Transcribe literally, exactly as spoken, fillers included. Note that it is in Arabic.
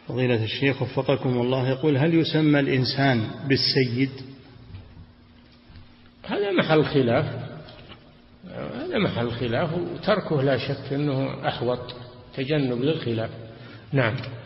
فضيلة الشيخ وفقكم الله، يقول: هل يسمى الإنسان بالسيد؟ هذا محل خلاف، هذا محل خلاف، وتركه لا شك أنه أحوط، تجنب للخلاف. نعم.